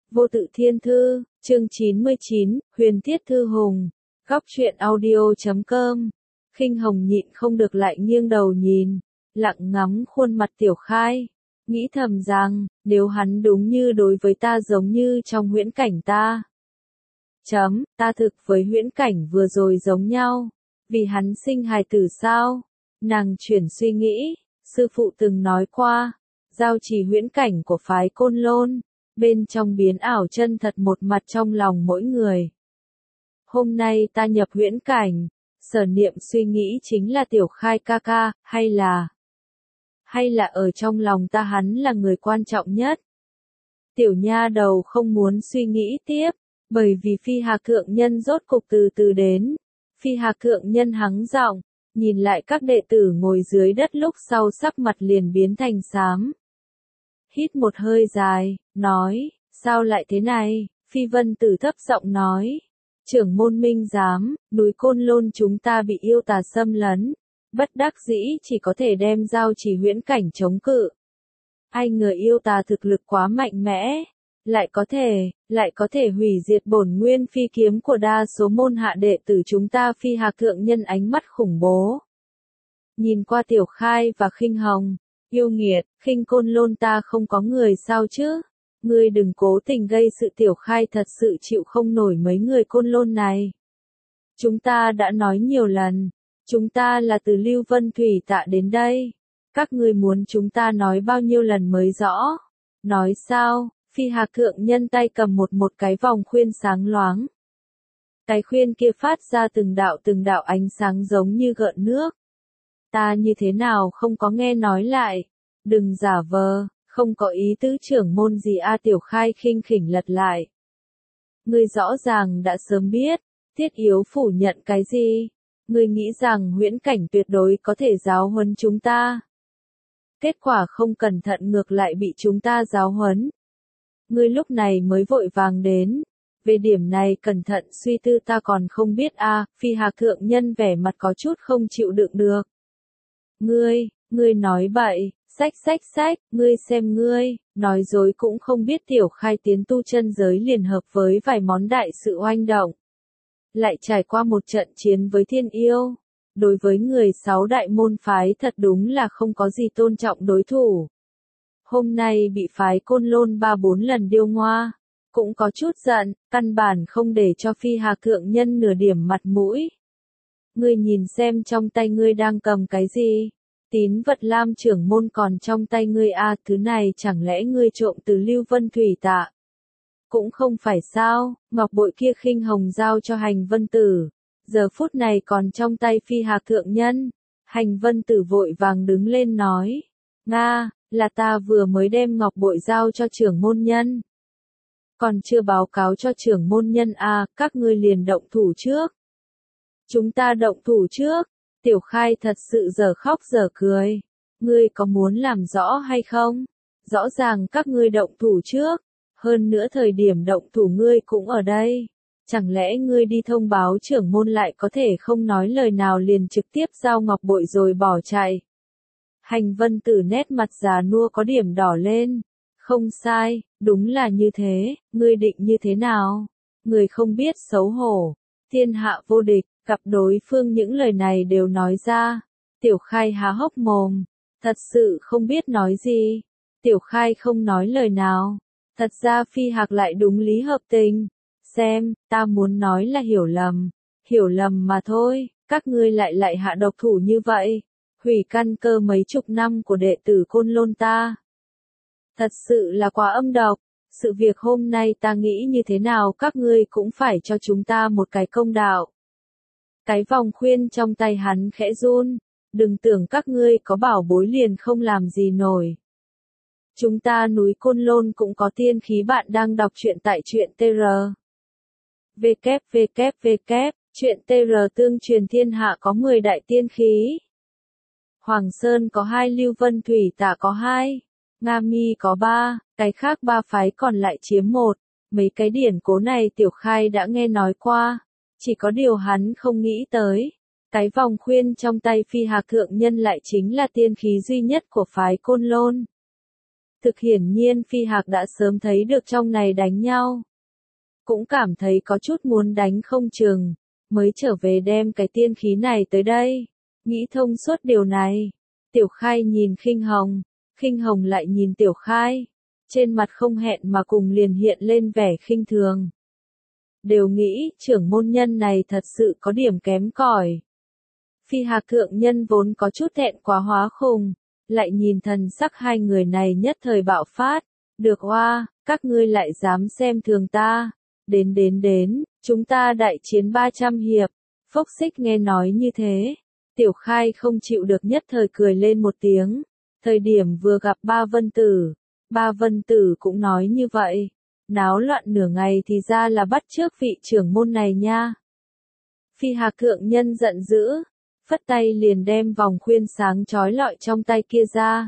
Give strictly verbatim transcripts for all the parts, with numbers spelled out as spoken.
Vô tự thiên thư, chương chín mươi chín, huyền thiết thư hùng, góc truyện audio.com. Khinh Hồng nhịn không được lại nghiêng đầu nhìn, lặng ngắm khuôn mặt Tiểu Khai, nghĩ thầm rằng, nếu hắn đúng như đối với ta giống như trong huyễn cảnh ta. Chấm, ta thực với huyễn cảnh vừa rồi giống nhau, vì hắn sinh hài tử sao? Nàng chuyển suy nghĩ, sư phụ từng nói qua, giao trì huyễn cảnh của phái Côn Lôn, bên trong biến ảo chân thật một mặt trong lòng mỗi người. Hôm nay ta nhập huyễn cảnh, sở niệm suy nghĩ chính là Tiểu Khai ca ca, hay là... hay là ở trong lòng ta hắn là người quan trọng nhất. Tiểu nha đầu không muốn suy nghĩ tiếp, bởi vì Phi Hà Thượng Nhân rốt cục từ từ đến. Phi Hà Thượng Nhân hắng giọng, nhìn lại các đệ tử ngồi dưới đất lúc sau sắc mặt liền biến thành xám. Hít một hơi dài, nói, sao lại thế này? Phi Vân Tử thấp giọng nói, trưởng môn minh giám, núi Côn Lôn chúng ta bị yêu tà xâm lấn, bất đắc dĩ chỉ có thể đem giao chỉ huyễn cảnh chống cự. Ai ngờ yêu tà thực lực quá mạnh mẽ, lại có thể, lại có thể hủy diệt bổn nguyên phi kiếm của đa số môn hạ đệ tử chúng ta. Phi Hà Thượng Nhân ánh mắt khủng bố, nhìn qua Tiểu Khai và Khinh Hồng, yêu nghiệt, Khinh Côn Lôn ta không có người sao chứ? Ngươi đừng cố tình gây sự. Tiểu Khai thật sự chịu không nổi mấy người Côn Lôn này. Chúng ta đã nói nhiều lần, chúng ta là từ Lưu Vân Thủy Tạ đến đây. Các ngươi muốn chúng ta nói bao nhiêu lần mới rõ? Nói sao? Phi Hà Thượng Nhân tay cầm một một cái vòng khuyên sáng loáng. Cái khuyên kia phát ra từng đạo từng đạo ánh sáng giống như gợn nước. Ta như thế nào không có nghe nói lại? Đừng giả vờ, không có ý tứ trưởng môn gì a. Tiểu Khai khinh khỉnh lật lại. Ngươi rõ ràng đã sớm biết, thiết yếu phủ nhận cái gì? Ngươi nghĩ rằng huyễn cảnh tuyệt đối có thể giáo huấn chúng ta. Kết quả không cẩn thận ngược lại bị chúng ta giáo huấn. Ngươi lúc này mới vội vàng đến. Về điểm này cẩn thận suy tư ta còn không biết a. À, Phi Hà Thượng Nhân vẻ mặt có chút không chịu đựng được. Ngươi, ngươi nói bậy, sách sách sách, ngươi xem ngươi, nói dối cũng không biết. Tiểu Khai tiến tu chân giới liền hợp với vài món đại sự oanh động. Lại trải qua một trận chiến với thiên yêu. Đối với người sáu đại môn phái thật đúng là không có gì tôn trọng đối thủ. Hôm nay bị phái Côn Lôn ba bốn lần điêu ngoa, cũng có chút giận, căn bản không để cho Phi Hà Thượng Nhân nửa điểm mặt mũi. Ngươi nhìn xem trong tay ngươi đang cầm cái gì? Tín vật Lam trưởng môn còn trong tay ngươi a. À, thứ này chẳng lẽ ngươi trộm từ Lưu Vân Thủy Tạ? Cũng không phải sao, ngọc bội kia Khinh Hồng giao cho Hành Vân Tử, giờ phút này còn trong tay Phi Hà Thượng Nhân. Hành Vân Tử vội vàng đứng lên nói, Nga, là ta vừa mới đem ngọc bội giao cho trưởng môn nhân. Còn chưa báo cáo cho trưởng môn nhân a. À, các ngươi liền động thủ trước. Chúng ta động thủ trước. Tiểu Khai thật sự giờ khóc giờ cười. Ngươi có muốn làm rõ hay không? Rõ ràng các ngươi động thủ trước. Hơn nữa thời điểm động thủ ngươi cũng ở đây. Chẳng lẽ ngươi đi thông báo trưởng môn lại có thể không nói lời nào liền trực tiếp giao ngọc bội rồi bỏ chạy? Hành Vân Tử nét mặt già nua có điểm đỏ lên. Không sai, đúng là như thế, ngươi định như thế nào? Ngươi không biết xấu hổ. Thiên hạ vô địch, gặp đối phương những lời này đều nói ra. Tiểu Khai há hốc mồm, thật sự không biết nói gì. Tiểu Khai không nói lời nào. Thật ra Phi Hạc lại đúng lý hợp tình. Xem, ta muốn nói là hiểu lầm. Hiểu lầm mà thôi, các ngươi lại lại hạ độc thủ như vậy. Hủy căn cơ mấy chục năm của đệ tử Côn Lôn ta. Thật sự là quá âm độc. Sự việc hôm nay ta nghĩ như thế nào các ngươi cũng phải cho chúng ta một cái công đạo. Cái vòng khuyên trong tay hắn khẽ run. Đừng tưởng các ngươi có bảo bối liền không làm gì nổi. Chúng ta núi Côn Lôn cũng có tiên khí. Bạn đang đọc truyện tại truyện tê rờ. vê kép vê kép vê kép, truyện tê rờ tương truyền thiên hạ có mười đại tiên khí. Hoàng Sơn có hai, Lưu Vân Thủy Tạ có hai, Nga Mi có ba, cái khác ba phái còn lại chiếm một. Mấy cái điển cố này Tiểu Khai đã nghe nói qua, chỉ có điều hắn không nghĩ tới. Cái vòng khuyên trong tay Phi Hà Thượng Nhân lại chính là tiên khí duy nhất của phái Côn Lôn. Thực hiển nhiên Phi Hạc đã sớm thấy được trong này đánh nhau. Cũng cảm thấy có chút muốn đánh không chừng, mới trở về đem cái tiên khí này tới đây. Nghĩ thông suốt điều này. Tiểu Khai nhìn Khinh Hồng, Khinh Hồng lại nhìn Tiểu Khai. Trên mặt không hẹn mà cùng liền hiện lên vẻ khinh thường. Đều nghĩ trưởng môn nhân này thật sự có điểm kém cỏi. Phi Hạc thượng nhân vốn có chút thẹn quá hóa khùng, lại nhìn thần sắc hai người này nhất thời bạo phát. Được oa, các ngươi lại dám xem thường ta. Đến đến đến, chúng ta đại chiến ba trăm hiệp. Phốc Xích nghe nói như thế. Tiểu Khai không chịu được nhất thời cười lên một tiếng. Thời điểm vừa gặp Ba Vân Tử, Ba Vân Tử cũng nói như vậy. Náo loạn nửa ngày thì ra là bắt trước vị trưởng môn này nha. Phi Hạc thượng nhân giận dữ, phất tay liền đem vòng khuyên sáng chói lọi trong tay kia ra.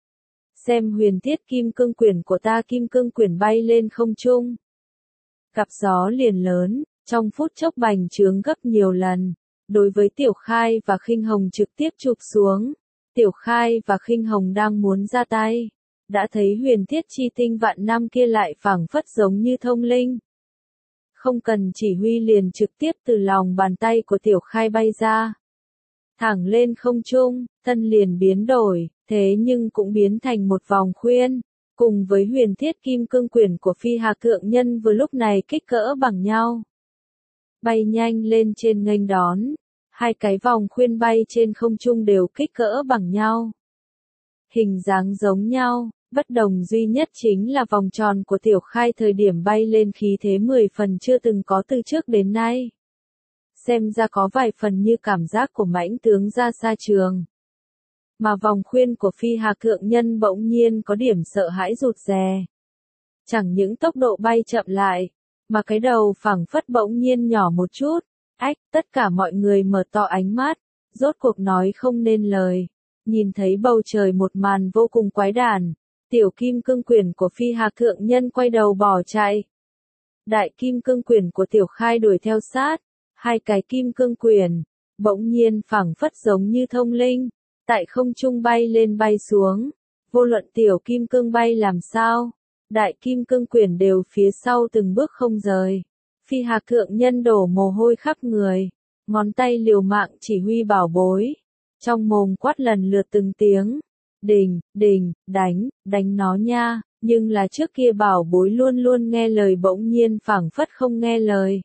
Xem huyền thiết kim cương quyển của ta, kim cương quyển bay lên không trung. Gặp gió liền lớn, trong phút chốc bành trướng gấp nhiều lần. Đối với Tiểu Khai và Khinh Hồng trực tiếp chụp xuống. Tiểu Khai và Khinh Hồng đang muốn ra tay. Đã thấy huyền thiết chi tinh vạn năm kia lại phảng phất giống như thông linh. Không cần chỉ huy liền trực tiếp từ lòng bàn tay của Tiểu Khai bay ra. Thẳng lên không trung, thân liền biến đổi, thế nhưng cũng biến thành một vòng khuyên. Cùng với huyền thiết kim cương quyển của Phi Hạc thượng nhân vừa lúc này kích cỡ bằng nhau. Bay nhanh lên trên nghênh đón. Hai cái vòng khuyên bay trên không trung đều kích cỡ bằng nhau. Hình dáng giống nhau, bất đồng duy nhất chính là vòng tròn của Tiểu Khai thời điểm bay lên khí thế mười phần chưa từng có từ trước đến nay. Xem ra có vài phần như cảm giác của mãnh tướng ra xa trường. Mà vòng khuyên của Phi Hạc thượng nhân bỗng nhiên có điểm sợ hãi rụt rè. Chẳng những tốc độ bay chậm lại, mà cái đầu phẳng phất bỗng nhiên nhỏ một chút. Ách, tất cả mọi người mở to ánh mắt, rốt cuộc nói không nên lời. Nhìn thấy bầu trời một màn vô cùng quái đản. Tiểu kim cương quyển của Phi Hạc thượng nhân quay đầu bỏ chạy. Đại kim cương quyển của Tiểu Khai đuổi theo sát. Hai cái kim cương quyển, bỗng nhiên phảng phất giống như thông linh. Tại không trung bay lên bay xuống. Vô luận tiểu kim cương bay làm sao. Đại kim cương quyển đều phía sau từng bước không rời. Phi Hạc thượng nhân đổ mồ hôi khắp người. Ngón tay liều mạng chỉ huy bảo bối. Trong mồm quát lần lượt từng tiếng. Đình, đình, đánh, đánh nó nha. Nhưng là trước kia bảo bối luôn luôn nghe lời bỗng nhiên phảng phất không nghe lời.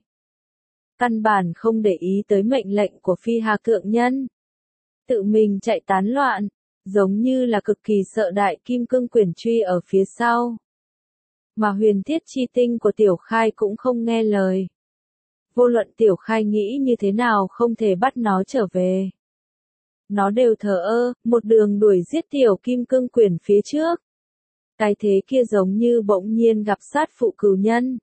Căn bản không để ý tới mệnh lệnh của Phi Hạc thượng nhân. Tự mình chạy tán loạn, giống như là cực kỳ sợ đại kim cương quyển truy ở phía sau. Mà huyền thiết chi tinh của Tiểu Khai cũng không nghe lời. Vô luận Tiểu Khai nghĩ như thế nào không thể bắt nó trở về. Nó đều thờ ơ, một đường đuổi giết tiểu kim cương quyển phía trước. Cái thế kia giống như bỗng nhiên gặp sát phụ cừu nhân.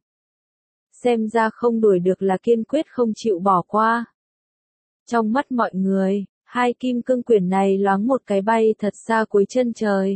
Xem ra không đuổi được là kiên quyết không chịu bỏ qua. Trong mắt mọi người, hai kim cương quyển này loáng một cái bay thật xa cuối chân trời.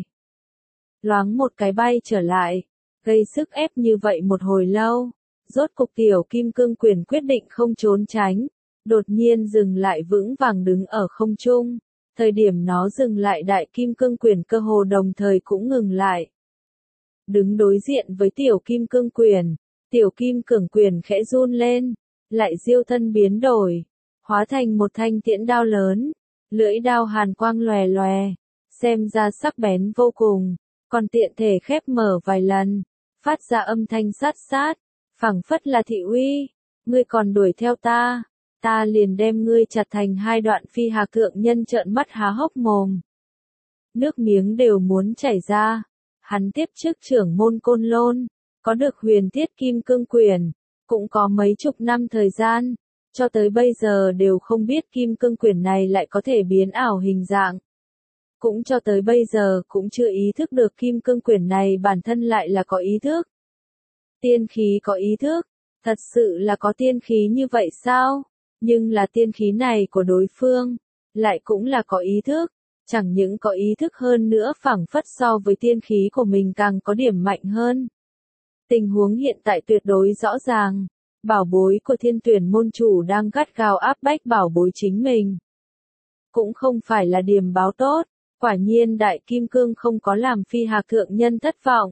Loáng một cái bay trở lại, gây sức ép như vậy một hồi lâu. Rốt cục tiểu kim cương quyển quyết định không trốn tránh. Đột nhiên dừng lại vững vàng đứng ở không trung. Thời điểm nó dừng lại đại kim cương quyển cơ hồ đồng thời cũng ngừng lại. Đứng đối diện với tiểu kim cương quyển. Tiểu kim cương quyển khẽ run lên. Lại diêu thân biến đổi. Hóa thành một thanh tiễn đao lớn. Lưỡi đao hàn quang lòe lòe. Xem ra sắc bén vô cùng. Còn tiện thể khép mở vài lần. Phát ra âm thanh sát sát. Phảng phất là thị uy. Ngươi còn đuổi theo ta. Ta liền đem ngươi chặt thành hai đoạn. Phi Hạc thượng nhân trợn mắt há hốc mồm. Nước miếng đều muốn chảy ra. Hắn tiếp chức trưởng môn Côn Lôn. Có được huyền thiết kim cương quyển. Cũng có mấy chục năm thời gian. Cho tới bây giờ đều không biết kim cương quyển này lại có thể biến ảo hình dạng. Cũng cho tới bây giờ cũng chưa ý thức được kim cương quyển này bản thân lại là có ý thức. Tiên khí có ý thức. Thật sự là có tiên khí như vậy sao? Nhưng là tiên khí này của đối phương. Lại cũng là có ý thức. Chẳng những có ý thức hơn nữa phảng phất so với tiên khí của mình càng có điểm mạnh hơn. Tình huống hiện tại tuyệt đối rõ ràng. Bảo bối của thiên tuyển môn chủ đang gắt gao áp bách bảo bối chính mình. Cũng không phải là điềm báo tốt. Quả nhiên đại kim cương không có làm Phi Hạc thượng nhân thất vọng.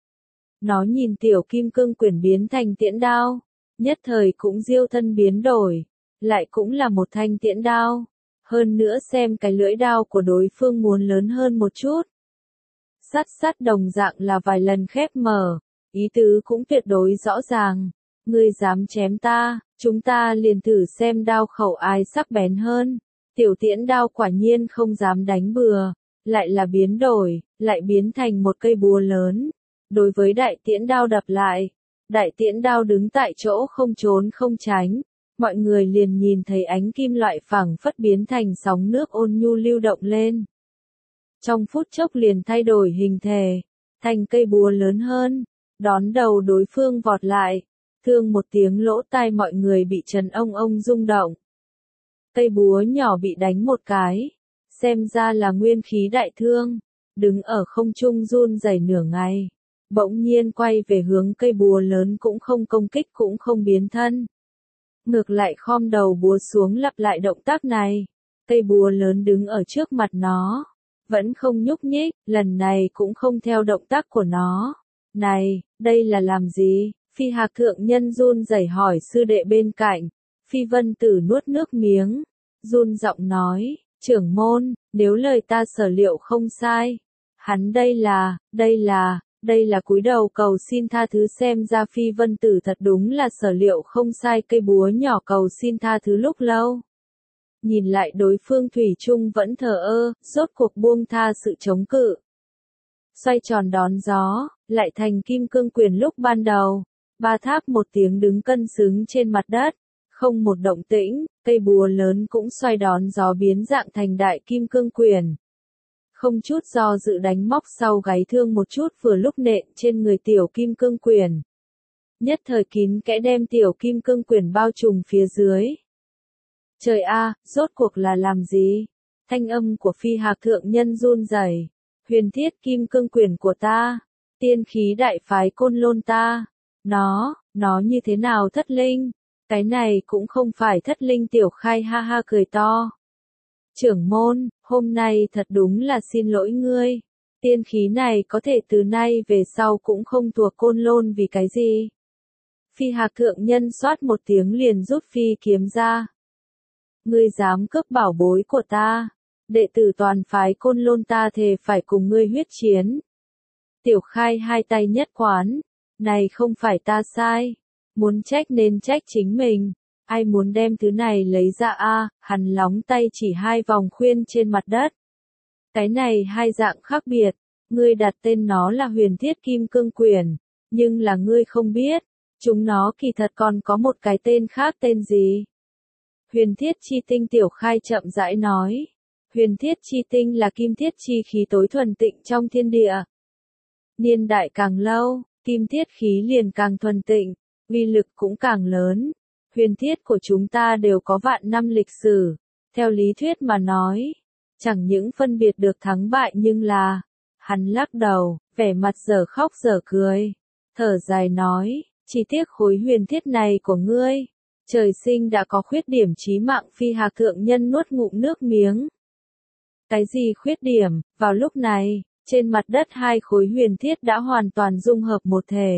Nó nhìn tiểu kim cương quyển biến thành tiễn đao, nhất thời cũng diêu thân biến đổi, lại cũng là một thanh tiễn đao. Hơn nữa xem cái lưỡi đao của đối phương muốn lớn hơn một chút. Sắt sắt đồng dạng là vài lần khép mở, ý tứ cũng tuyệt đối rõ ràng. Ngươi dám chém ta, chúng ta liền thử xem đao khẩu ai sắc bén hơn. Tiểu tiễn đao quả nhiên không dám đánh bừa, lại là biến đổi, lại biến thành một cây búa lớn. Đối với đại tiễn đao đập lại, đại tiễn đao đứng tại chỗ không trốn không tránh. Mọi người liền nhìn thấy ánh kim loại phẳng phất biến thành sóng nước ôn nhu lưu động lên. Trong phút chốc liền thay đổi hình thể, thành cây búa lớn hơn, đón đầu đối phương vọt lại, thương một tiếng lỗ tai mọi người bị chấn ông ông rung động. Cây búa nhỏ bị đánh một cái, xem ra là nguyên khí đại thương, đứng ở không trung run rẩy nửa ngày, bỗng nhiên quay về hướng cây búa lớn cũng không công kích cũng không biến thân. Ngược lại khom đầu búa xuống lặp lại động tác này, cây búa lớn đứng ở trước mặt nó, vẫn không nhúc nhích, lần này cũng không theo động tác của nó. Này, đây là làm gì? Phi Hạc thượng nhân run rẩy hỏi sư đệ bên cạnh. Phi Vân Tử nuốt nước miếng, run giọng nói, trưởng môn, nếu lời ta sở liệu không sai, hắn đây là, đây là, đây là cúi đầu cầu xin tha thứ. Xem ra Phi Vân Tử thật đúng là sở liệu không sai, cây búa nhỏ cầu xin tha thứ lúc lâu. Nhìn lại đối phương thủy chung vẫn thờ ơ, rốt cuộc buông tha sự chống cự. Xoay tròn đón gió, lại thành kim cương quyền lúc ban đầu. Ba tháp một tiếng đứng cân xứng trên mặt đất, không một động tĩnh, cây búa lớn cũng xoay đón gió biến dạng thành đại kim cương quyền. Không chút do dự đánh móc sau gáy thương một chút vừa lúc nện trên người tiểu kim cương quyền. Nhất thời kín kẽ đem tiểu kim cương quyền bao trùm phía dưới. Trời a, rốt cuộc là làm gì? Thanh âm của Phi Hạc thượng nhân run rẩy. Huyền thiết kim cương quyền của ta, tiên khí đại phái Côn Lôn ta, nó, nó như thế nào thất linh? Cái này cũng không phải thất linh. Tiểu Khai ha ha cười to. Trưởng môn, hôm nay thật đúng là xin lỗi ngươi. Tiên khí này có thể từ nay về sau cũng không thuộc Côn Lôn vì cái gì? Phi Hạc thượng nhân xoát một tiếng liền rút phi kiếm ra. Ngươi dám cướp bảo bối của ta, đệ tử toàn phái Côn Lôn ta thề phải cùng ngươi huyết chiến. Tiểu Khai hai tay nhất quán, này không phải ta sai, muốn trách nên trách chính mình, ai muốn đem thứ này lấy ra a? Hắn lóng tay chỉ hai vòng khuyên trên mặt đất. Cái này hai dạng khác biệt, ngươi đặt tên nó là huyền thiết kim cương quyền, nhưng là ngươi không biết, chúng nó kỳ thật còn có một cái tên khác. Tên gì? Huyền thiết chi tinh. Tiểu Khai chậm rãi nói. Huyền thiết chi tinh là kim thiết chi khí tối thuần tịnh trong thiên địa. Niên đại càng lâu, kim thiết khí liền càng thuần tịnh, uy lực cũng càng lớn. Huyền thiết của chúng ta đều có vạn năm lịch sử. Theo lý thuyết mà nói, chẳng những phân biệt được thắng bại nhưng là, hắn lắc đầu, vẻ mặt dở khóc dở cười, thở dài nói, chỉ tiếc khối huyền thiết này của ngươi, trời sinh đã có khuyết điểm chí mạng. Phi Hạc thượng nhân nuốt ngụm nước miếng. Cái gì khuyết điểm? Vào lúc này, trên mặt đất hai khối huyền thiết đã hoàn toàn dung hợp một thể.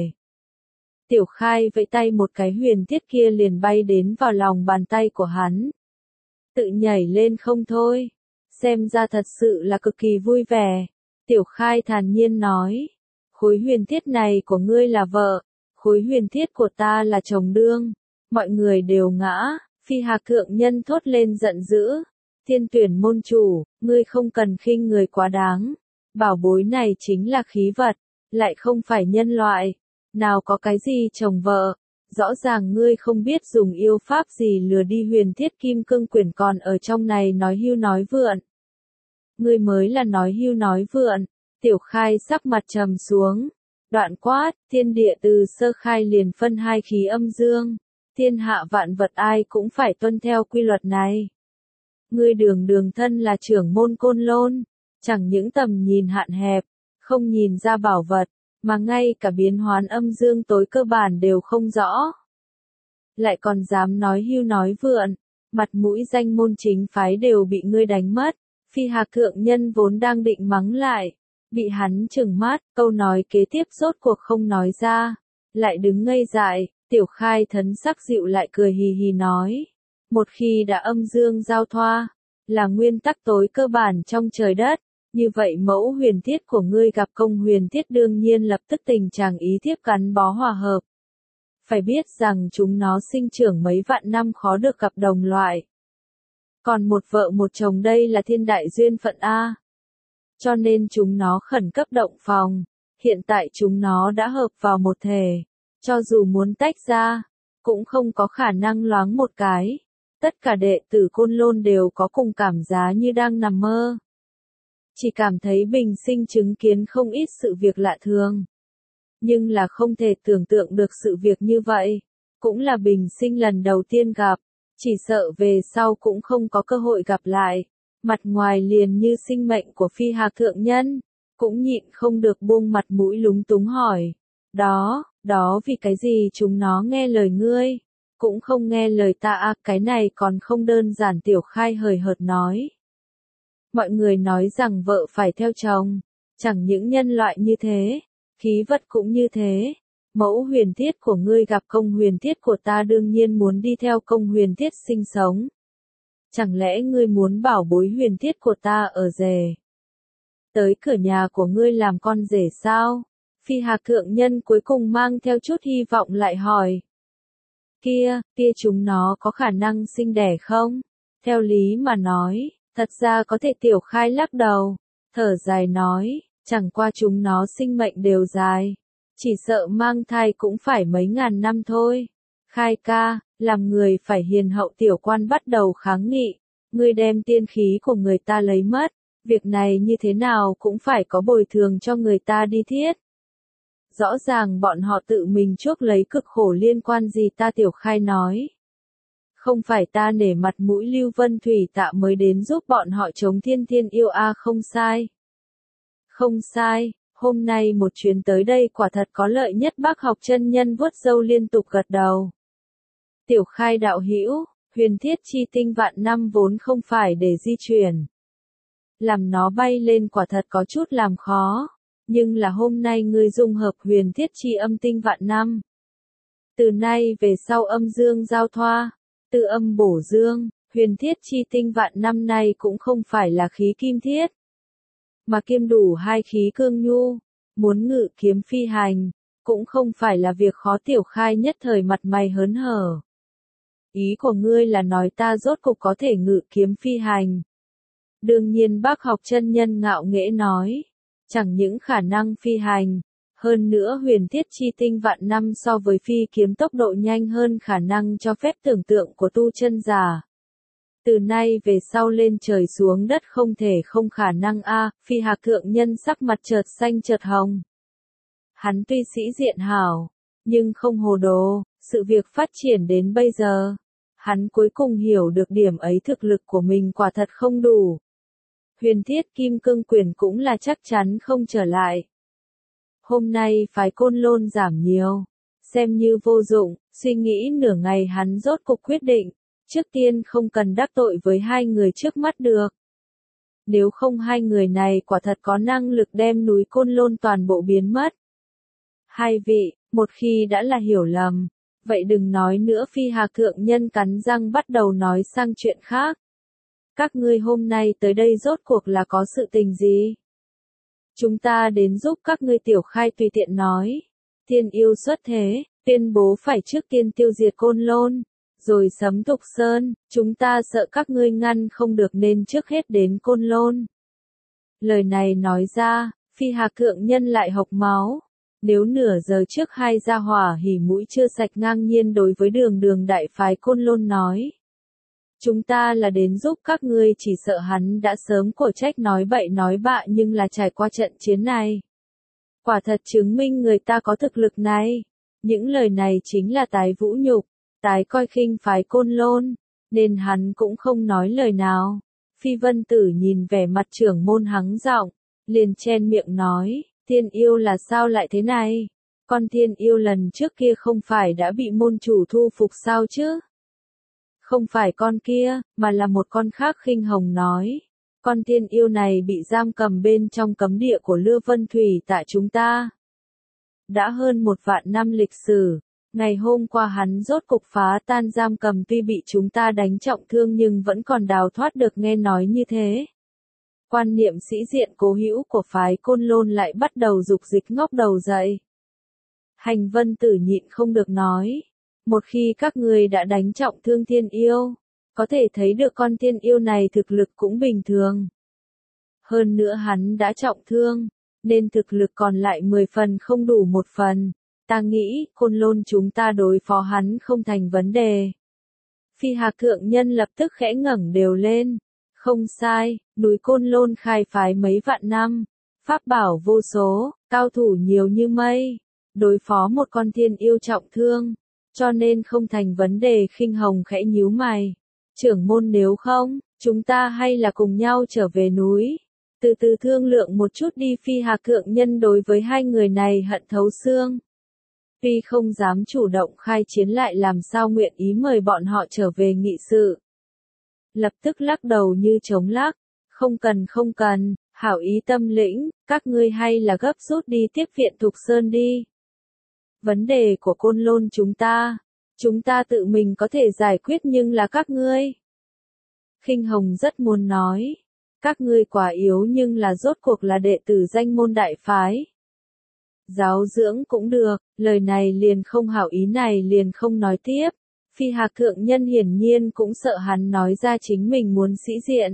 Tiểu Khai vẫy tay một cái, huyền thiết kia liền bay đến vào lòng bàn tay của hắn. Tự nhảy lên không thôi. Xem ra thật sự là cực kỳ vui vẻ. Tiểu Khai thản nhiên nói. Khối huyền thiết này của ngươi là vợ, khối huyền thiết của ta là chồng đương. Mọi người đều ngã. Phi Hạc thượng nhân thốt lên giận dữ. Thiên Tuyển môn chủ, ngươi không cần khinh người quá đáng. Bảo bối này chính là khí vật, lại không phải nhân loại. Nào có cái gì chồng vợ, rõ ràng ngươi không biết dùng yêu pháp gì lừa đi huyền thiết kim cương quyền, còn ở trong này nói hưu nói vượn. Ngươi mới là nói hưu nói vượn. Tiểu Khai sắc mặt trầm xuống, đoạn quát, thiên địa từ sơ khai liền phân hai khí âm dương, thiên hạ vạn vật ai cũng phải tuân theo quy luật này. Ngươi đường đường thân là trưởng môn Côn Lôn, chẳng những tầm nhìn hạn hẹp, không nhìn ra bảo vật, mà ngay cả biến hoán âm dương tối cơ bản đều không rõ. Lại còn dám nói hưu nói vượn, mặt mũi danh môn chính phái đều bị ngươi đánh mất. Phi Hạc thượng nhân vốn đang định mắng lại, bị hắn trừng mắt, câu nói kế tiếp rốt cuộc không nói ra, lại đứng ngây dại, Tiểu Khai thần sắc dịu lại cười hì hì nói, một khi đã âm dương giao thoa, là nguyên tắc tối cơ bản trong trời đất, như vậy mẫu huyền thiết của ngươi gặp công huyền thiết đương nhiên lập tức tình trạng ý thiếp gắn bó hòa hợp. Phải biết rằng chúng nó sinh trưởng mấy vạn năm khó được gặp đồng loại. Còn một vợ một chồng đây là thiên đại duyên phận A. Cho nên chúng nó khẩn cấp động phòng, hiện tại chúng nó đã hợp vào một thể, cho dù muốn tách ra, cũng không có khả năng loáng một cái. Tất cả đệ tử Côn Lôn đều có cùng cảm giác như đang nằm mơ. Chỉ cảm thấy bình sinh chứng kiến không ít sự việc lạ thường. Nhưng là không thể tưởng tượng được sự việc như vậy. Cũng là bình sinh lần đầu tiên gặp, chỉ sợ về sau cũng không có cơ hội gặp lại. Mặt ngoài liền như sinh mệnh của Phi Hạc thượng nhân, cũng nhịn không được buông mặt mũi lúng túng hỏi. Đó, đó vì cái gì chúng nó nghe lời ngươi, cũng không nghe lời ta à, cái này còn không đơn giản. Tiểu Khai hời hợt nói. Mọi người nói rằng vợ phải theo chồng, chẳng những nhân loại như thế, khí vật cũng như thế. Mẫu huyền thiết của ngươi gặp công huyền thiết của ta đương nhiên muốn đi theo công huyền thiết sinh sống. Chẳng lẽ ngươi muốn bảo bối huyền thiết của ta ở rể? Tới cửa nhà của ngươi làm con rể sao? Phi Hạc thượng nhân cuối cùng mang theo chút hy vọng lại hỏi. Kia, kia chúng nó có khả năng sinh đẻ không? Theo lý mà nói, thật ra có thể. Tiểu Khai lắc đầu, thở dài nói, chẳng qua chúng nó sinh mệnh đều dài. Chỉ sợ mang thai cũng phải mấy ngàn năm thôi. Khai ca, làm người phải hiền hậu. Tiểu Quan bắt đầu kháng nghị, ngươi đem tiên khí của người ta lấy mất, việc này như thế nào cũng phải có bồi thường cho người ta đi thiết. Rõ ràng bọn họ tự mình chuốc lấy cực khổ liên quan gì ta? Tiểu Khai nói. Không phải ta nể mặt mũi Lưu Vân Thủy Tạ mới đến giúp bọn họ chống thiên thiên yêu a. Không sai. Không sai, hôm nay một chuyến tới đây quả thật có lợi nhất. Bác Học chân nhân vuốt râu liên tục gật đầu. Tiểu Khai đạo hữu, huyền thiết chi tinh vạn năm vốn không phải để di chuyển. Làm nó bay lên quả thật có chút làm khó. Nhưng là hôm nay ngươi dung hợp huyền thiết chi âm tinh vạn năm. Từ nay về sau âm dương giao thoa, từ âm bổ dương, huyền thiết chi tinh vạn năm nay cũng không phải là khí kim thiết, mà kiêm đủ hai khí cương nhu, muốn ngự kiếm phi hành, cũng không phải là việc khó. Tiểu Khai nhất thời mặt mày hớn hở. Ý của ngươi là nói ta rốt cục có thể ngự kiếm phi hành? Đương nhiên. Bác Học chân nhân ngạo nghễ nói. Chẳng những khả năng phi hành, hơn nữa huyền thiết chi tinh vạn năm so với phi kiếm tốc độ nhanh hơn khả năng cho phép tưởng tượng của tu chân giả. Từ nay về sau lên trời xuống đất không thể không khả năng a. Phi Hạc thượng nhân sắc mặt chợt xanh chợt hồng. Hắn tuy sĩ diện hảo, nhưng không hồ đồ. Sự việc phát triển đến bây giờ, hắn cuối cùng hiểu được điểm ấy, thực lực của mình quả thật không đủ. Huyền thiết kim cương quyền cũng là chắc chắn không trở lại. Hôm nay phái Côn Lôn giảm nhiều, xem như vô dụng. Suy nghĩ nửa ngày hắn rốt cục quyết định, trước tiên không cần đắc tội với hai người trước mắt được. Nếu không hai người này quả thật có năng lực đem núi Côn Lôn toàn bộ biến mất. Hai vị, một khi đã là hiểu lầm, vậy đừng nói nữa. Phi Hạc thượng nhân cắn răng bắt đầu nói sang chuyện khác. Các ngươi hôm nay tới đây rốt cuộc là có sự tình gì? Chúng ta đến giúp các ngươi. Tiểu Khai tùy tiện nói. Thiên yêu xuất thế, tuyên bố phải trước tiên tiêu diệt Côn Lôn, rồi sấm Thục Sơn. Chúng ta sợ các ngươi ngăn không được nên trước hết đến Côn Lôn. Lời này nói ra, Phi Hạc thượng nhân lại hộc máu. Nếu nửa giờ trước hai gia hỏa hỉ mũi chưa sạch ngang nhiên đối với đường đường đại phái Côn Lôn nói, chúng ta là đến giúp các ngươi, chỉ sợ hắn đã sớm cổ trách nói bậy nói bạ. Nhưng là trải qua trận chiến này, quả thật chứng minh người ta có thực lực này. Những lời này chính là tái vũ nhục, tái coi khinh phái Côn Lôn, nên hắn cũng không nói lời nào. Phi Vân Tử nhìn vẻ mặt trưởng môn hắng giọng, liền chen miệng nói, thiên yêu là sao lại thế này? Con thiên yêu lần trước kia không phải đã bị môn chủ thu phục sao chứ? Không phải con kia, mà là một con khác. Khinh Hồng nói, con tiên yêu này bị giam cầm bên trong cấm địa của Lư Vân Thủy tại chúng ta. Đã hơn một vạn năm lịch sử, ngày hôm qua hắn rốt cục phá tan giam cầm, tuy bị chúng ta đánh trọng thương nhưng vẫn còn đào thoát được, nghe nói như thế. Quan niệm sĩ diện cố hữu của phái Côn Lôn lại bắt đầu dục dịch ngóc đầu dậy. Hành Vân Tử nhịn không được nói, một khi các ngươi đã đánh trọng thương thiên yêu, có thể thấy được con thiên yêu này thực lực cũng bình thường. Hơn nữa hắn đã trọng thương, nên thực lực còn lại mười phần không đủ một phần. Ta nghĩ, Côn Lôn chúng ta đối phó hắn không thành vấn đề. Phi Hạc thượng nhân lập tức khẽ ngẩng đều lên. Không sai, núi Côn Lôn khai phái mấy vạn năm, pháp bảo vô số, cao thủ nhiều như mây, đối phó một con thiên yêu trọng thương, cho nên không thành vấn đề. Khinh Hồng khẽ nhíu mày. Trưởng môn, nếu không, chúng ta hay là cùng nhau trở về núi, từ từ thương lượng một chút đi. Phi Hạc thượng nhân đối với hai người này hận thấu xương. Tuy không dám chủ động khai chiến lại làm sao nguyện ý mời bọn họ trở về nghị sự. Lập tức lắc đầu như chống lắc. Không cần không cần, hảo ý tâm lĩnh, các ngươi hay là gấp rút đi tiếp viện Thục Sơn đi. Vấn đề của Côn Lôn chúng ta, chúng ta tự mình có thể giải quyết, nhưng là các ngươi. Khinh Hồng rất muốn nói, các ngươi quá yếu, nhưng là rốt cuộc là đệ tử danh môn đại phái. Giáo dưỡng cũng được, lời này liền không hảo, ý này liền không nói tiếp. Phi Hạc thượng nhân hiển nhiên cũng sợ hắn nói ra chính mình muốn sĩ diện.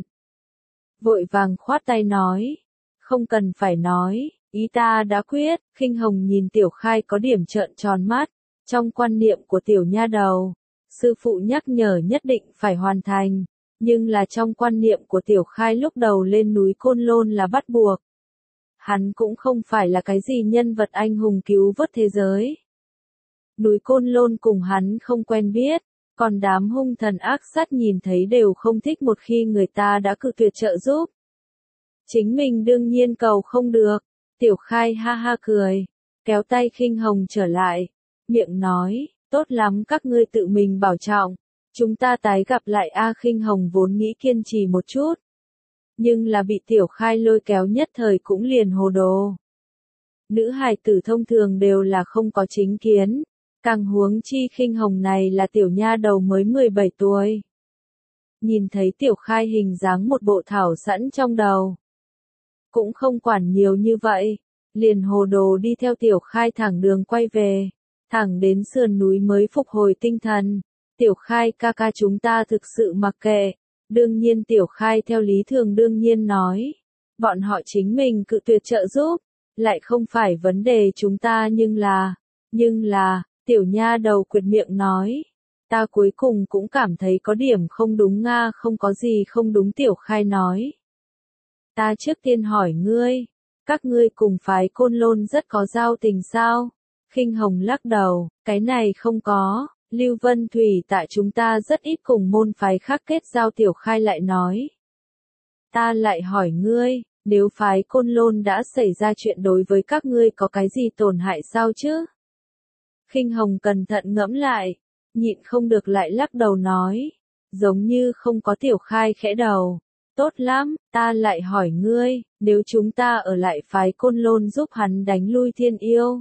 Vội vàng khoát tay nói, không cần phải nói, ý ta đã quyết. Khinh Hồng nhìn Tiểu Khai có điểm trợn tròn mắt. Trong quan niệm của tiểu nha đầu, sư phụ nhắc nhở nhất định phải hoàn thành, nhưng là trong quan niệm của Tiểu Khai lúc đầu lên núi Côn Lôn là bắt buộc. Hắn cũng không phải là cái gì nhân vật anh hùng cứu vớt thế giới. Núi Côn Lôn cùng hắn không quen biết, còn đám hung thần ác sát nhìn thấy đều không thích một khi người ta đã cự tuyệt trợ giúp. Chính mình đương nhiên cầu không được. Tiểu Khai ha ha cười, kéo tay Khinh Hồng trở lại, miệng nói, tốt lắm, các ngươi tự mình bảo trọng, chúng ta tái gặp lại. A Khinh Hồng vốn nghĩ kiên trì một chút, nhưng là bị Tiểu Khai lôi kéo nhất thời cũng liền hồ đồ. Nữ hài tử thông thường đều là không có chính kiến, càng huống chi Khinh Hồng này là tiểu nha đầu mới mười bảy tuổi. Nhìn thấy Tiểu Khai hình dáng một bộ thảo sẵn trong đầu, cũng không quản nhiều như vậy, liền hồ đồ đi theo Tiểu Khai thẳng đường quay về, thẳng đến sườn núi mới phục hồi tinh thần. Tiểu Khai ca ca, chúng ta thực sự mặc kệ. Đương nhiên Tiểu Khai theo lý thường đương nhiên nói, bọn họ chính mình cự tuyệt trợ giúp, lại không phải vấn đề chúng ta, nhưng là, nhưng là, tiểu nha đầu quyệt miệng nói, ta cuối cùng cũng cảm thấy có điểm không đúng nga. Không có gì không đúng, Tiểu Khai nói. Ta trước tiên hỏi ngươi, các ngươi cùng phái Côn Lôn rất có giao tình sao? Khinh Hồng lắc đầu, cái này không có. Lưu Vân Thủy tại chúng ta rất ít cùng môn phái khác kết giao. Tiểu Khai lại nói, ta lại hỏi ngươi, nếu phái Côn Lôn đã xảy ra chuyện đối với các ngươi có cái gì tổn hại sao chứ? Khinh Hồng cẩn thận ngẫm lại, nhịn không được lại lắc đầu nói, giống như không có. Tiểu Khai khẽ đầu, tốt lắm, ta lại hỏi ngươi, nếu chúng ta ở lại phái Côn Lôn giúp hắn đánh lui thiên yêu,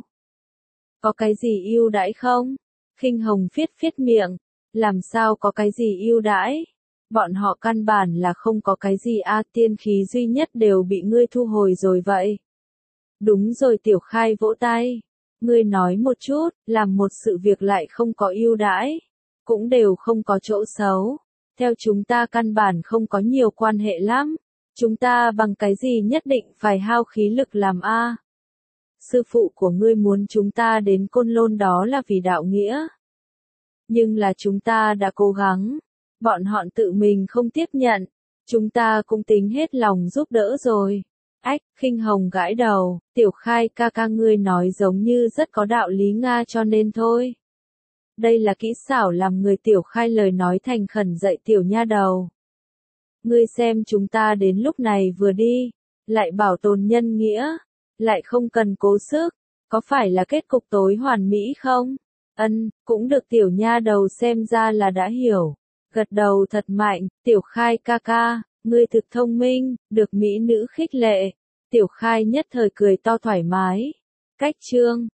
có cái gì ưu đãi không? Khinh Hồng phiết phiết miệng, làm sao có cái gì ưu đãi? Bọn họ căn bản là không có cái gì a, tiên khí duy nhất đều bị ngươi thu hồi rồi vậy. Đúng rồi. Tiểu Khai vỗ tay, ngươi nói một chút, làm một sự việc lại không có ưu đãi, cũng đều không có chỗ xấu. Theo chúng ta căn bản không có nhiều quan hệ lắm, chúng ta bằng cái gì nhất định phải hao khí lực làm a? Sư phụ của ngươi muốn chúng ta đến Côn Lôn đó là vì đạo nghĩa. Nhưng là chúng ta đã cố gắng, bọn họ tự mình không tiếp nhận, chúng ta cũng tính hết lòng giúp đỡ rồi. Ách, Khinh Hồng gãi đầu, Tiểu Khai ca ca, ngươi nói giống như rất có đạo lý nga, cho nên thôi. Đây là kỹ xảo làm người. Tiểu Khai lời nói thành khẩn dạy tiểu nha đầu. Ngươi xem, chúng ta đến lúc này vừa đi, lại bảo tồn nhân nghĩa, lại không cần cố sức, có phải là kết cục tối hoàn mỹ không? Ân, cũng được. Tiểu nha đầu xem ra là đã hiểu, gật đầu thật mạnh. Tiểu Khai ca ca, Ngươi thực thông minh, được mỹ nữ khích lệ. Tiểu Khai nhất thời cười to thoải mái. Cách chương